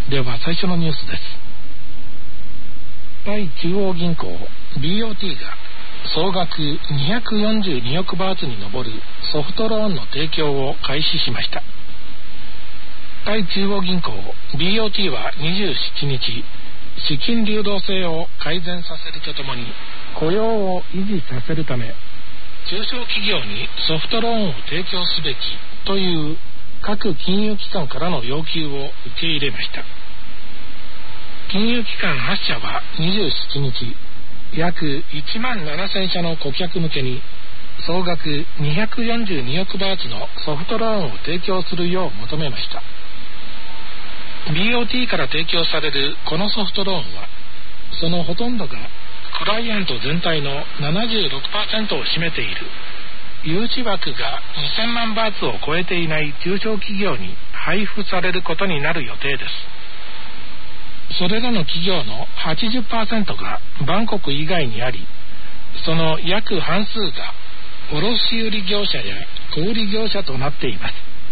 では最初のニュースです。タイ中央銀行 BOT が総額242億バーツに上るソフトローンの提供を開始しました。タイ中央銀行 BOT は27日、資金流動性を改善させるとともに雇用を維持させるため、中小企業にソフトローンを提供すべきという各金融機関からの要求を受け入れました。金融機関8社は27日、約1万7000社の顧客向けに総額242億バーツのソフトローンを提供するよう求めました。BOT から提供されるこのソフトローンは、そのほとんどがクライアント全体の 76% を占めている融資枠が2000万バーツを超えていない中小企業に配布されることになる予定です。それらの企業の 80% がバンコク以外にあり、その約半数が卸売業者や小売業者となっています。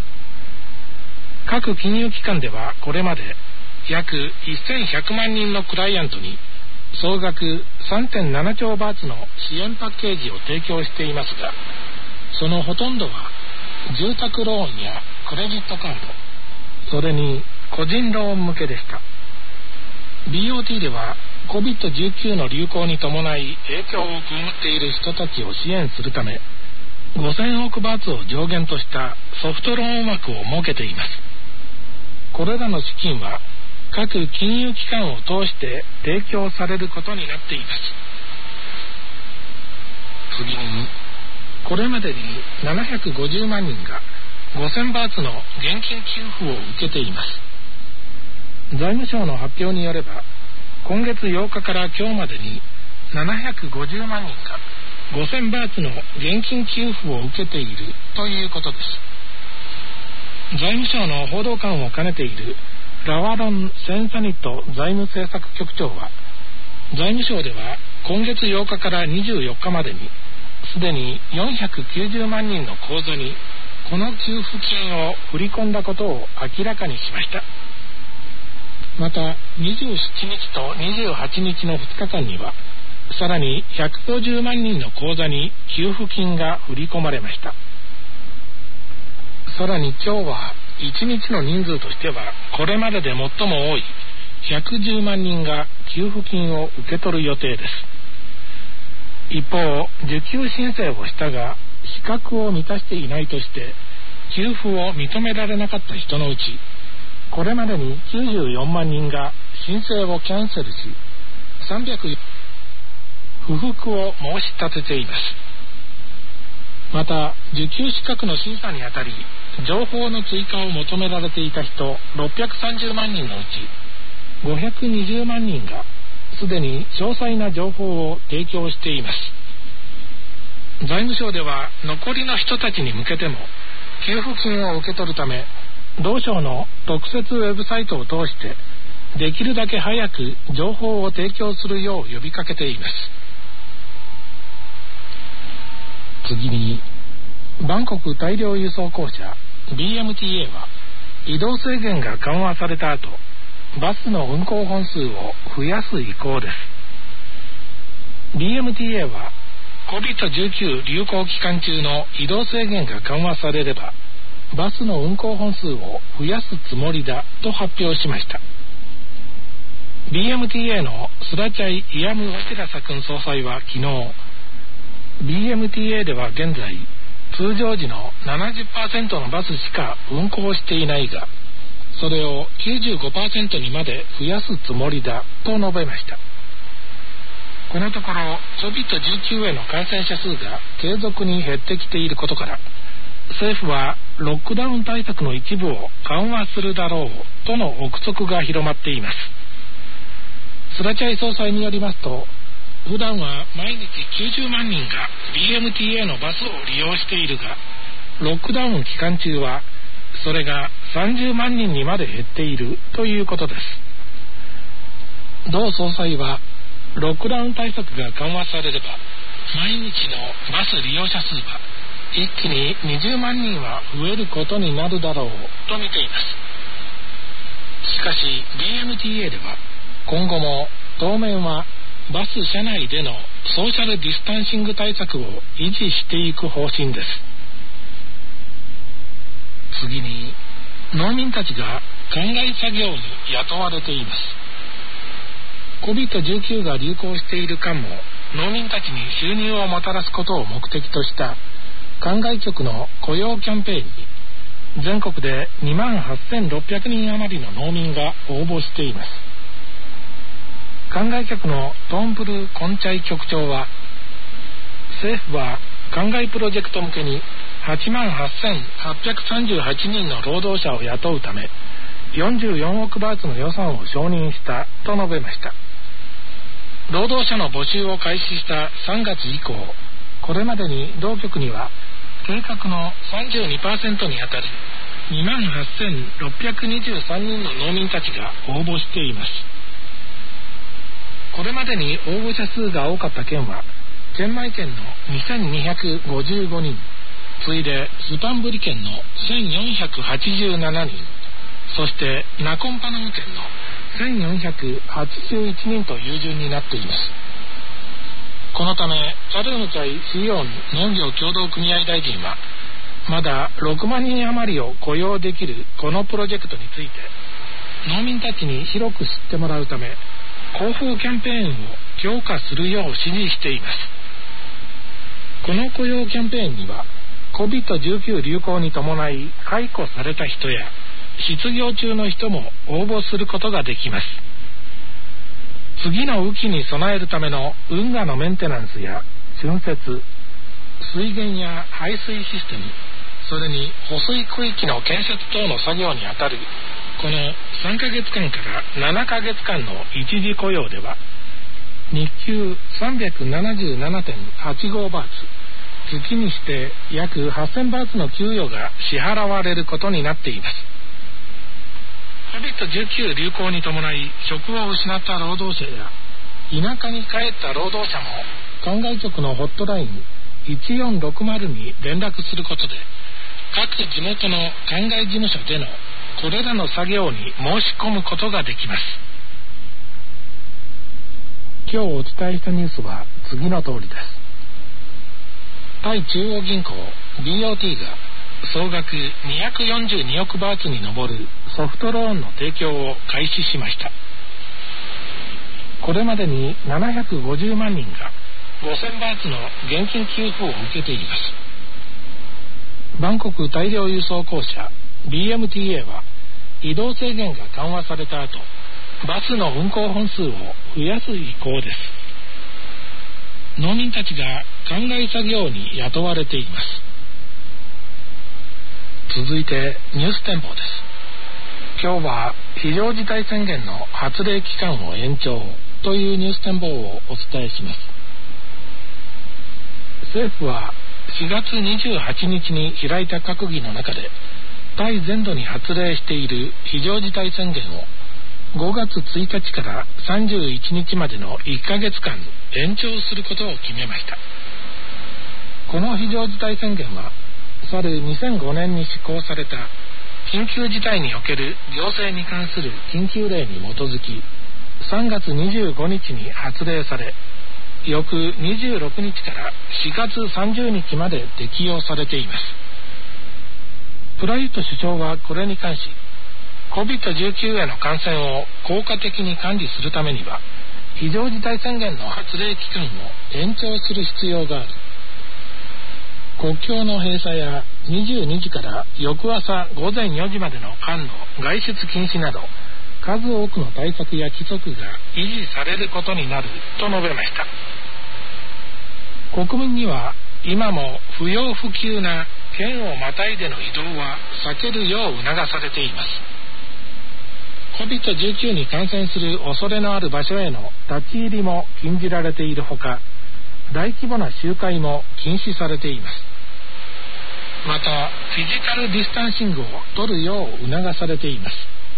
各金融機関ではこれまで約1100万人のクライアントに総額 3.7 兆バーツの支援パッケージを提供していますが、そのほとんどは住宅ローンやクレジットカード、それに個人ローン向けでした。BOT では COVID-19 の流行に伴い影響を被っている人たちを支援するため、5000億バーツを上限としたソフトローン枠を設けています。これらの資金は各金融機関を通して提供されることになっています。次に、これまでに750万人が5000バーツの現金給付を受けています。財務省の発表によれば、今月8日から今日までに750万人が5000バーツの現金給付を受けているということです。財務省の報道官を兼ねているラワロン・センサニット財務政策局長は、財務省では今月8日から24日までにすでに490万人の口座にこの給付金を振り込んだことを明らかにしました。また27日と28日の2日間にはさらに150万人の口座に給付金が振り込まれました。さらに今日は1日の人数としてはこれまでで最も多い110万人が給付金を受け取る予定です。一方、受給申請をしたが資格を満たしていないとして給付を認められなかった人のうち、これまでに94万人が申請をキャンセルし、300不服を申し立てています。また、受給資格の審査にあたり情報の追加を求められていた人630万人のうち520万人がすでに詳細な情報を提供しています。財務省では残りの人たちに向けても給付金を受け取るため、同省の特設ウェブサイトを通してできるだけ早く情報を提供するよう呼びかけています。次に、バンコク大量輸送公社 BMTA は移動制限が緩和された後、バスの運行本数を増やす意向です。 BMTA は COVID-19 流行期間中の移動制限が緩和されればバスの運行本数を増やすつもりだと発表しました。 BMTA のスラチャイ・イヤム・ワテラサ君総裁は昨日、 BMTA では現在通常時の 70% のバスしか運行していないが、それを 95% にまで増やすつもりだと述べました。このところ COVID-19 への感染者数が継続に減ってきていることから、政府はロックダウン対策の一部を緩和するだろうとの憶測が広まっています。スラチャイ総裁によりますと、普段は毎日90万人が BMTA のバスを利用しているが、ロックダウン期間中はそれが30万人にまで減っているということです。同総裁は、ロックダウン対策が緩和されれば毎日のバス利用者数は一気に20万人は増えることになるだろうと見ています。 しかし BMTA では今後も当面はバス車内でのソーシャルディスタンシング対策を維持していく方針です。次に、農民たちが灌漑作業に雇われています。COVID-19 が流行している間も農民たちに収入をもたらすことを目的とした灌漑局の雇用キャンペーンに全国で28,600人余りの農民が応募しています。灌漑局のトーンプル・コンチャイ局長は、政府は灌漑プロジェクト向けに88,838人の労働者を雇うため44億バーツの予算を承認したと述べました。労働者の募集を開始した3月以降、これまでに同局には計画の 32% にあたる28,623人の農民たちが応募しています。これまでに応募者数が多かった県はチェンマイ県の2,255人、次いでスパンブリ県の1,487人、そしてナコンパノム県の1,481人という順になっています。このためチャルムチャイシオン農業協同組合大臣は、まだ6万人余りを雇用できるこのプロジェクトについて農民たちに広く知ってもらうため広報キャンペーンを強化するよう指示しています。この雇用キャンペーンには COVID-19 流行に伴い解雇された人や失業中の人も応募することができます。次の雨季に備えるための運河のメンテナンスや浚渫、水源や排水システム、それに保水区域の建設等の作業にあたるこの3ヶ月間から7ヶ月間の一時雇用では日給 377.85 バーツ、月にして約 8,000 バーツの給与が支払われることになっています。COVID-19 流行に伴い職を失った労働者や田舎に帰った労働者も灌漑局のホットライン1460に連絡することで各地元の灌漑事務所でのこれらの作業に申し込むことができます。今日お伝えしたニュースは次の通りです。タイ中央銀行 BOT が総額242億バーツに上るソフトローンの提供を開始しました。これまでに750万人が5000バーツの現金給付を受けています。バンコク大量輸送公社 BMTA は移動制限が緩和された後、バスの運行本数を増やす意向です。農民たちが灌漑作業に雇われています。続いてニュース展望です。今日は非常事態宣言の発令期間を延長というニュース展望をお伝えします。政府は4月28日に開いた閣議の中でタイ全土に発令している非常事態宣言を5月1日から31日までの1ヶ月間延長することを決めました。この非常事態宣言は去る2005年に施行された緊急事態における行政に関する緊急令に基づき3月25日に発令され、翌26日から4月30日まで適用されています。プラユット首相はこれに関し、COVID-19 への感染を効果的に管理するためには非常事態宣言の発令期間を延長する必要がある。国境の閉鎖や22時から翌朝午前4時までの間の外出禁止など数多くの対策や規則が維持されることになると述べました。国民には今も不要不急な県をまたいでの移動は避けるよう促されています。 COVID-19 に感染する恐れのある場所への立ち入りも禁じられているほか、大規模な集会も禁止されています。またフィジカルディスタンシングを取るよう促されています。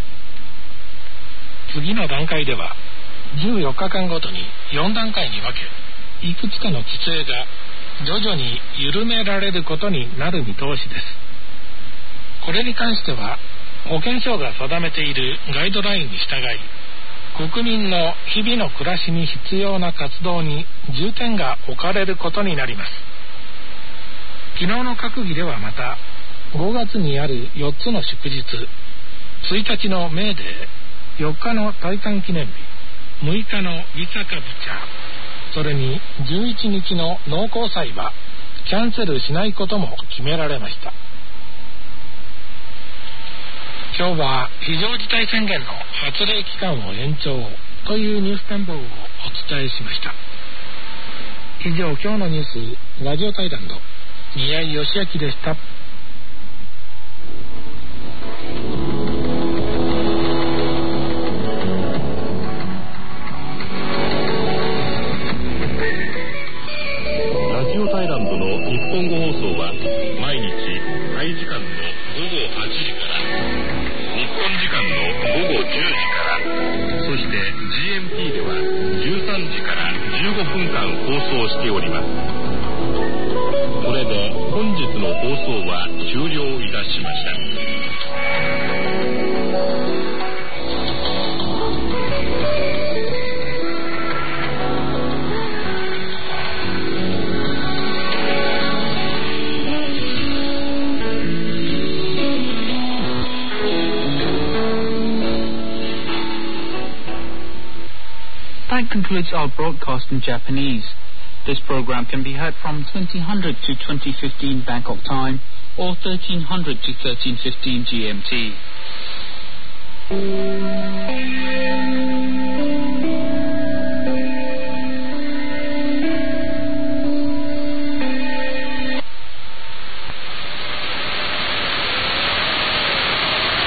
次の段階では14日間ごとに4段階に分け、いくつかの規制が徐々に緩められることになる見通しです。これに関しては保健省が定めているガイドラインに従い、国民の日々の暮らしに必要な活動に重点が置かれることになります。昨日の閣議ではまた、5月にある4つの祝日、1日のメーデー、4日の大韓記念日、6日のビサカブチャ、それに11日の農耕祭はキャンセルしないことも決められました。今日は非常事態宣言の発令期間を延長というニュース展望をお伝えしました。以上、今日のニュースラジオタイランド、宮井義明でした。 ラジオタイランドの日本語放送は毎日タイ時間の午後8時から日本時間の午後10時から、そして GMT では13時から15分間放送しております。これで本日の放送は終了いたしました。 That concludes our broadcast in Japanese. This program can be heard from 2000 to 2015 Bangkok time or 1300 to 1315 GMT.